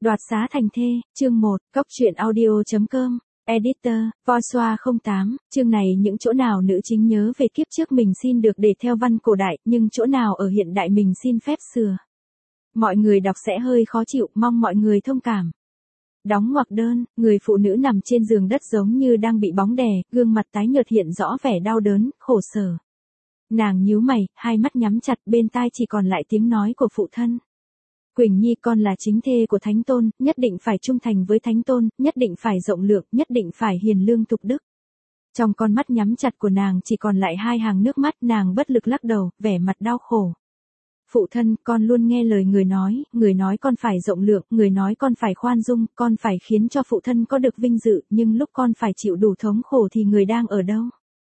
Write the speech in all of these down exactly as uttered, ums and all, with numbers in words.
Đoạt xá thành thê, chương một, cốc truyện audio.com, Editor, Voiceover không tám, chương này những chỗ nào nữ chính nhớ về kiếp trước mình xin được để theo văn cổ đại, nhưng chỗ nào ở hiện đại mình xin phép sửa. Mọi người đọc sẽ hơi khó chịu, mong mọi người thông cảm. Đóng ngoặc đơn, người phụ nữ nằm trên giường đất giống như đang bị bóng đè, gương mặt tái nhợt hiện rõ vẻ đau đớn, khổ sở. Nàng nhíu mày, hai mắt nhắm chặt, bên tai chỉ còn lại tiếng nói của phụ thân. Quỳnh Nhi, con là chính thê của Thánh Tôn, nhất định phải trung thành với Thánh Tôn, nhất định phải rộng lượng, nhất định phải hiền lương tục đức. Trong con mắt nhắm chặt của nàng chỉ còn lại hai hàng nước mắt, nàng bất lực lắc đầu, vẻ mặt đau khổ. Phụ thân, con luôn nghe lời người nói, người nói con phải rộng lượng, người nói con phải khoan dung, con phải khiến cho phụ thân có được vinh dự, nhưng lúc con phải chịu đủ thống khổ thì người đang ở đâu?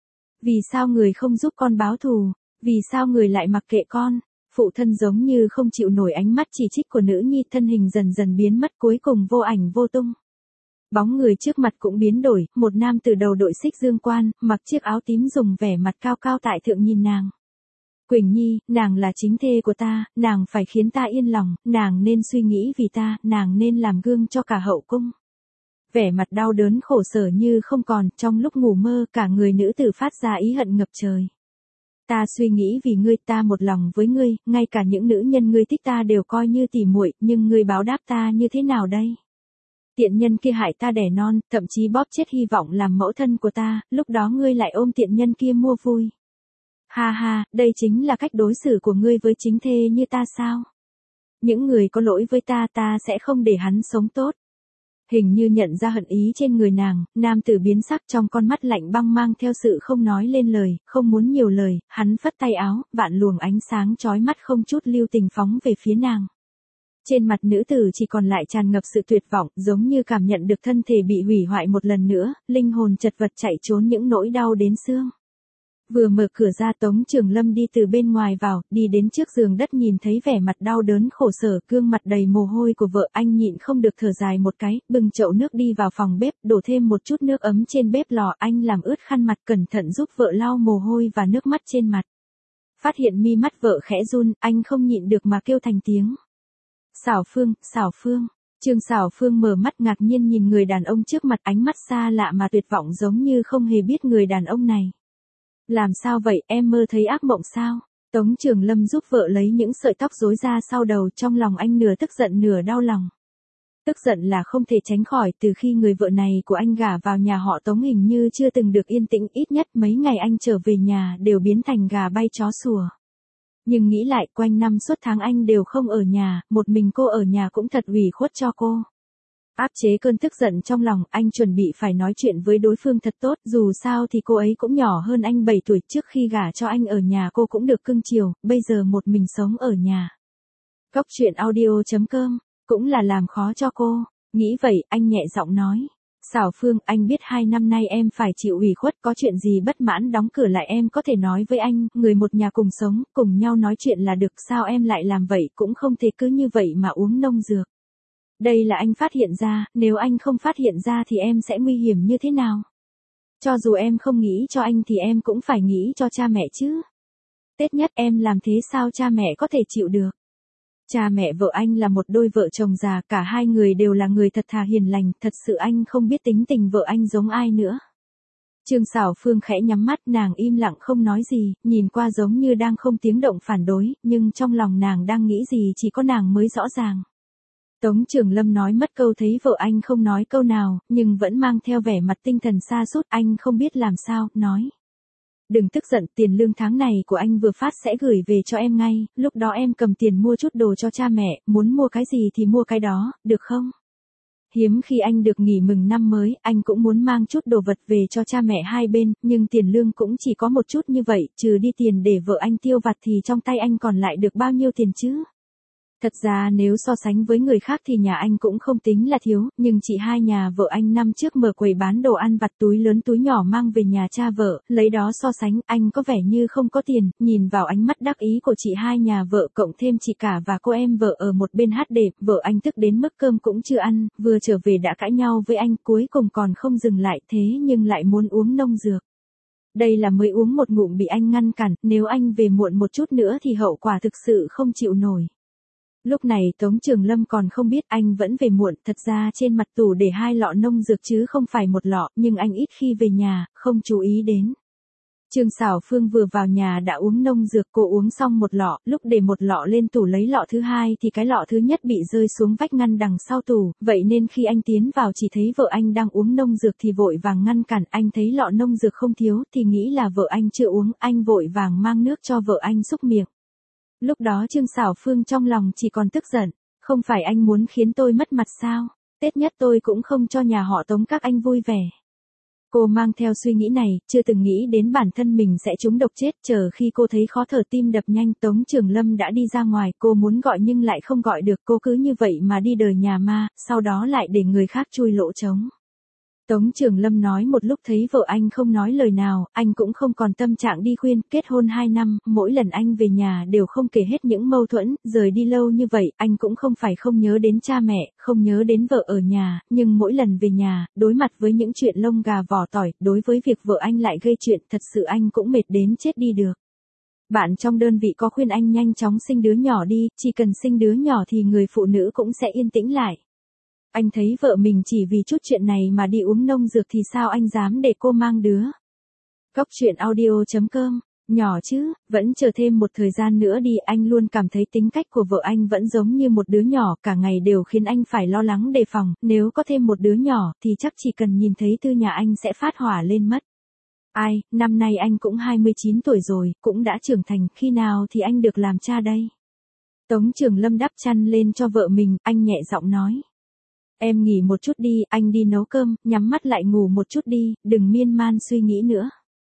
Vì sao người không giúp con báo thù? Vì sao người lại mặc kệ con? Phụ thân giống như không chịu nổi ánh mắt chỉ trích của nữ nhi, thân hình dần dần biến mất, cuối cùng vô ảnh vô tung. Bóng người trước mặt cũng biến đổi, một nam từ đầu đội xích dương quan, mặc chiếc áo tím dùng vẻ mặt cao cao tại thượng nhìn nàng. Quỳnh Nhi, nàng là chính thê của ta, nàng phải khiến ta yên lòng, nàng nên suy nghĩ vì ta, nàng nên làm gương cho cả hậu cung. Vẻ mặt đau đớn khổ sở như không còn, trong lúc ngủ mơ cả người nữ tử phát ra ý hận ngập trời. Ta suy nghĩ vì ngươi, ta một lòng với ngươi, ngay cả những nữ nhân ngươi thích ta đều coi như tỉ muội, nhưng ngươi báo đáp ta như thế nào đây? Tiện nhân kia hại ta đẻ non, thậm chí bóp chết hy vọng làm mẫu thân của ta, lúc đó ngươi lại ôm tiện nhân kia mua vui. Ha ha, đây chính là cách đối xử của ngươi với chính thê như ta sao? Những người có lỗi với ta, ta sẽ không để hắn sống tốt. Hình như nhận ra hận ý trên người nàng, nam tử biến sắc, trong con mắt lạnh băng mang theo sự không nói lên lời, không muốn nhiều lời, hắn phất tay áo, vạn luồng ánh sáng chói mắt không chút lưu tình phóng về phía nàng. Trên mặt nữ tử chỉ còn lại tràn ngập sự tuyệt vọng, giống như cảm nhận được thân thể bị hủy hoại một lần nữa, linh hồn chật vật chạy trốn những nỗi đau đến xương. Vừa mở cửa ra, Tống Trường Lâm đi từ bên ngoài vào, đi đến trước giường đất, nhìn thấy vẻ mặt đau đớn khổ sở, gương mặt đầy mồ hôi của vợ, anh nhịn không được thở dài một cái, bưng chậu nước đi vào phòng bếp, đổ thêm một chút nước ấm trên bếp lò, anh làm ướt khăn mặt, cẩn thận giúp vợ lau mồ hôi và nước mắt trên mặt. Phát hiện mi mắt vợ khẽ run, anh không nhịn được mà kêu thành tiếng. Xảo Phương, Xảo Phương. Trương Xảo Phương mở mắt ngạc nhiên nhìn người đàn ông trước mặt, ánh mắt xa lạ mà tuyệt vọng giống như không hề biết người đàn ông này. Làm sao vậy, em mơ thấy ác mộng sao? Tống Trường Lâm giúp vợ lấy những sợi tóc rối ra sau đầu, trong lòng anh nửa tức giận nửa đau lòng. Tức giận là không thể tránh khỏi, từ khi người vợ này của anh gả vào nhà họ Tống hình như chưa từng được yên tĩnh, ít nhất mấy ngày anh trở về nhà đều biến thành gà bay chó sủa. Nhưng nghĩ lại, quanh năm suốt tháng anh đều không ở nhà, một mình cô ở nhà cũng thật ủy khuất cho cô. Áp chế cơn tức giận trong lòng, anh chuẩn bị phải nói chuyện với đối phương thật tốt, dù sao thì cô ấy cũng nhỏ hơn anh bảy tuổi, trước khi gả cho anh ở nhà cô cũng được cưng chiều, bây giờ một mình sống ở nhà. Cốc truyện audio.com, cũng là làm khó cho cô. Nghĩ vậy, anh nhẹ giọng nói. Xảo Phương, anh biết hai năm nay em phải chịu ủy khuất, có chuyện gì bất mãn đóng cửa lại em có thể nói với anh, người một nhà cùng sống, cùng nhau nói chuyện là được, sao em lại làm vậy, cũng không thể cứ như vậy mà uống nông dược. Đây là anh phát hiện ra, nếu anh không phát hiện ra thì em sẽ nguy hiểm như thế nào? Cho dù em không nghĩ cho anh thì em cũng phải nghĩ cho cha mẹ chứ. Tết nhất em làm thế sao cha mẹ có thể chịu được? Cha mẹ vợ anh là một đôi vợ chồng già, cả hai người đều là người thật thà hiền lành, thật sự anh không biết tính tình vợ anh giống ai nữa. Trương Xảo Phương khẽ nhắm mắt, nàng im lặng không nói gì, nhìn qua giống như đang không tiếng động phản đối, nhưng trong lòng nàng đang nghĩ gì chỉ có nàng mới rõ ràng. Tống Trường Lâm nói mất câu thấy vợ anh không nói câu nào, nhưng vẫn mang theo vẻ mặt tinh thần sa sút, anh không biết làm sao, nói. Đừng tức giận, tiền lương tháng này của anh vừa phát sẽ gửi về cho em ngay, lúc đó em cầm tiền mua chút đồ cho cha mẹ, muốn mua cái gì thì mua cái đó, được không? Hiếm khi anh được nghỉ mừng năm mới, anh cũng muốn mang chút đồ vật về cho cha mẹ hai bên, nhưng tiền lương cũng chỉ có một chút như vậy, trừ đi tiền để vợ anh tiêu vặt thì trong tay anh còn lại được bao nhiêu tiền chứ? Thật ra nếu so sánh với người khác thì nhà anh cũng không tính là thiếu, nhưng chị hai nhà vợ anh năm trước mở quầy bán đồ ăn vặt, túi lớn túi nhỏ mang về nhà cha vợ, lấy đó so sánh, anh có vẻ như không có tiền, nhìn vào ánh mắt đắc ý của chị hai nhà vợ cộng thêm chị cả và cô em vợ ở một bên hát đệm, vợ anh tức đến mức cơm cũng chưa ăn, vừa trở về đã cãi nhau với anh, cuối cùng còn không dừng lại thế nhưng lại muốn uống nông dược. Đây là mới uống một ngụm bị anh ngăn cản, nếu anh về muộn một chút nữa thì hậu quả thực sự không chịu nổi. Lúc này Tống Trường Lâm còn không biết anh vẫn về muộn, thật ra trên mặt tủ để hai lọ nông dược chứ không phải một lọ, nhưng anh ít khi về nhà, không chú ý đến. Trương Sảo Phương vừa vào nhà đã uống nông dược, cô uống xong một lọ, lúc để một lọ lên tủ lấy lọ thứ hai thì cái lọ thứ nhất bị rơi xuống vách ngăn đằng sau tủ, vậy nên khi anh tiến vào chỉ thấy vợ anh đang uống nông dược thì vội vàng ngăn cản, anh thấy lọ nông dược không thiếu thì nghĩ là vợ anh chưa uống, anh vội vàng mang nước cho vợ anh xúc miệng. Lúc đó Trương Sảo Phương trong lòng chỉ còn tức giận, không phải anh muốn khiến tôi mất mặt sao, Tết nhất tôi cũng không cho nhà họ Tống các anh vui vẻ. Cô mang theo suy nghĩ này, chưa từng nghĩ đến bản thân mình sẽ trúng độc chết, chờ khi cô thấy khó thở tim đập nhanh, Tống Trường Lâm đã đi ra ngoài, cô muốn gọi nhưng lại không gọi được, cô cứ như vậy mà đi đời nhà ma, sau đó lại để người khác chui lỗ trống. Tống Trường Lâm nói một lúc thấy vợ anh không nói lời nào, anh cũng không còn tâm trạng đi khuyên, kết hôn hai năm, mỗi lần anh về nhà đều không kể hết những mâu thuẫn, rời đi lâu như vậy, anh cũng không phải không nhớ đến cha mẹ, không nhớ đến vợ ở nhà, nhưng mỗi lần về nhà, đối mặt với những chuyện lông gà vỏ tỏi, đối với việc vợ anh lại gây chuyện, thật sự anh cũng mệt đến chết đi được. Bạn trong đơn vị có khuyên anh nhanh chóng sinh đứa nhỏ đi, chỉ cần sinh đứa nhỏ thì người phụ nữ cũng sẽ yên tĩnh lại. Anh thấy vợ mình chỉ vì chút chuyện này mà đi uống nông dược thì sao anh dám để cô mang đứa. Cóc truyện audio chấm com, nhỏ chứ, vẫn chờ thêm một thời gian nữa đi, anh luôn cảm thấy tính cách của vợ anh vẫn giống như một đứa nhỏ, cả ngày đều khiến anh phải lo lắng đề phòng, nếu có thêm một đứa nhỏ thì chắc chỉ cần nhìn thấy Tư nhà anh sẽ phát hỏa lên mất. Ai, năm nay anh cũng hai mươi chín tuổi rồi, cũng đã trưởng thành, khi nào thì anh được làm cha đây? Tống Trường Lâm đắp chăn lên cho vợ mình, anh nhẹ giọng nói. Em nghỉ một chút đi, anh đi nấu cơm, nhắm mắt lại ngủ một chút đi, đừng miên man suy nghĩ nữa.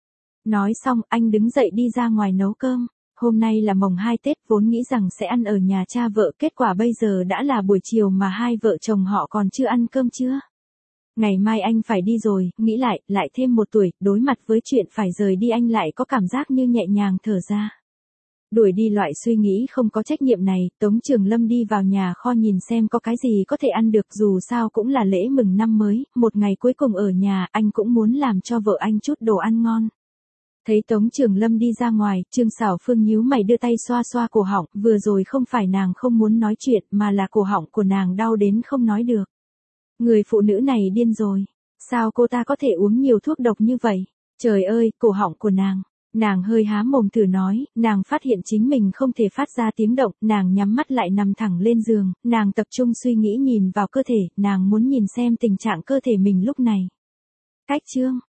Nói xong, anh đứng dậy đi ra ngoài nấu cơm. Hôm nay là mồng hai Tết, vốn nghĩ rằng sẽ ăn ở nhà cha vợ, kết quả bây giờ đã là buổi chiều mà hai vợ chồng họ còn chưa ăn cơm trưa. Ngày mai anh phải đi rồi, nghĩ lại, lại thêm một tuổi, đối mặt với chuyện phải rời đi anh lại có cảm giác như nhẹ nhàng thở ra. Đuổi đi loại suy nghĩ không có trách nhiệm này, Tống Trường Lâm đi vào nhà kho nhìn xem có cái gì có thể ăn được, dù sao cũng là lễ mừng năm mới, một ngày cuối cùng ở nhà, anh cũng muốn làm cho vợ anh chút đồ ăn ngon. Thấy Tống Trường Lâm đi ra ngoài, Trương Sảo Phương nhíu mày đưa tay xoa xoa cổ họng, vừa rồi không phải nàng không muốn nói chuyện mà là cổ họng của nàng đau đến không nói được. Người phụ nữ này điên rồi, sao cô ta có thể uống nhiều thuốc độc như vậy? Trời ơi, cổ họng của nàng. Nàng hơi há mồm thử nói, nàng phát hiện chính mình không thể phát ra tiếng động, nàng nhắm mắt lại nằm thẳng lên giường, nàng tập trung suy nghĩ nhìn vào cơ thể, nàng muốn nhìn xem tình trạng cơ thể mình lúc này. Cách chương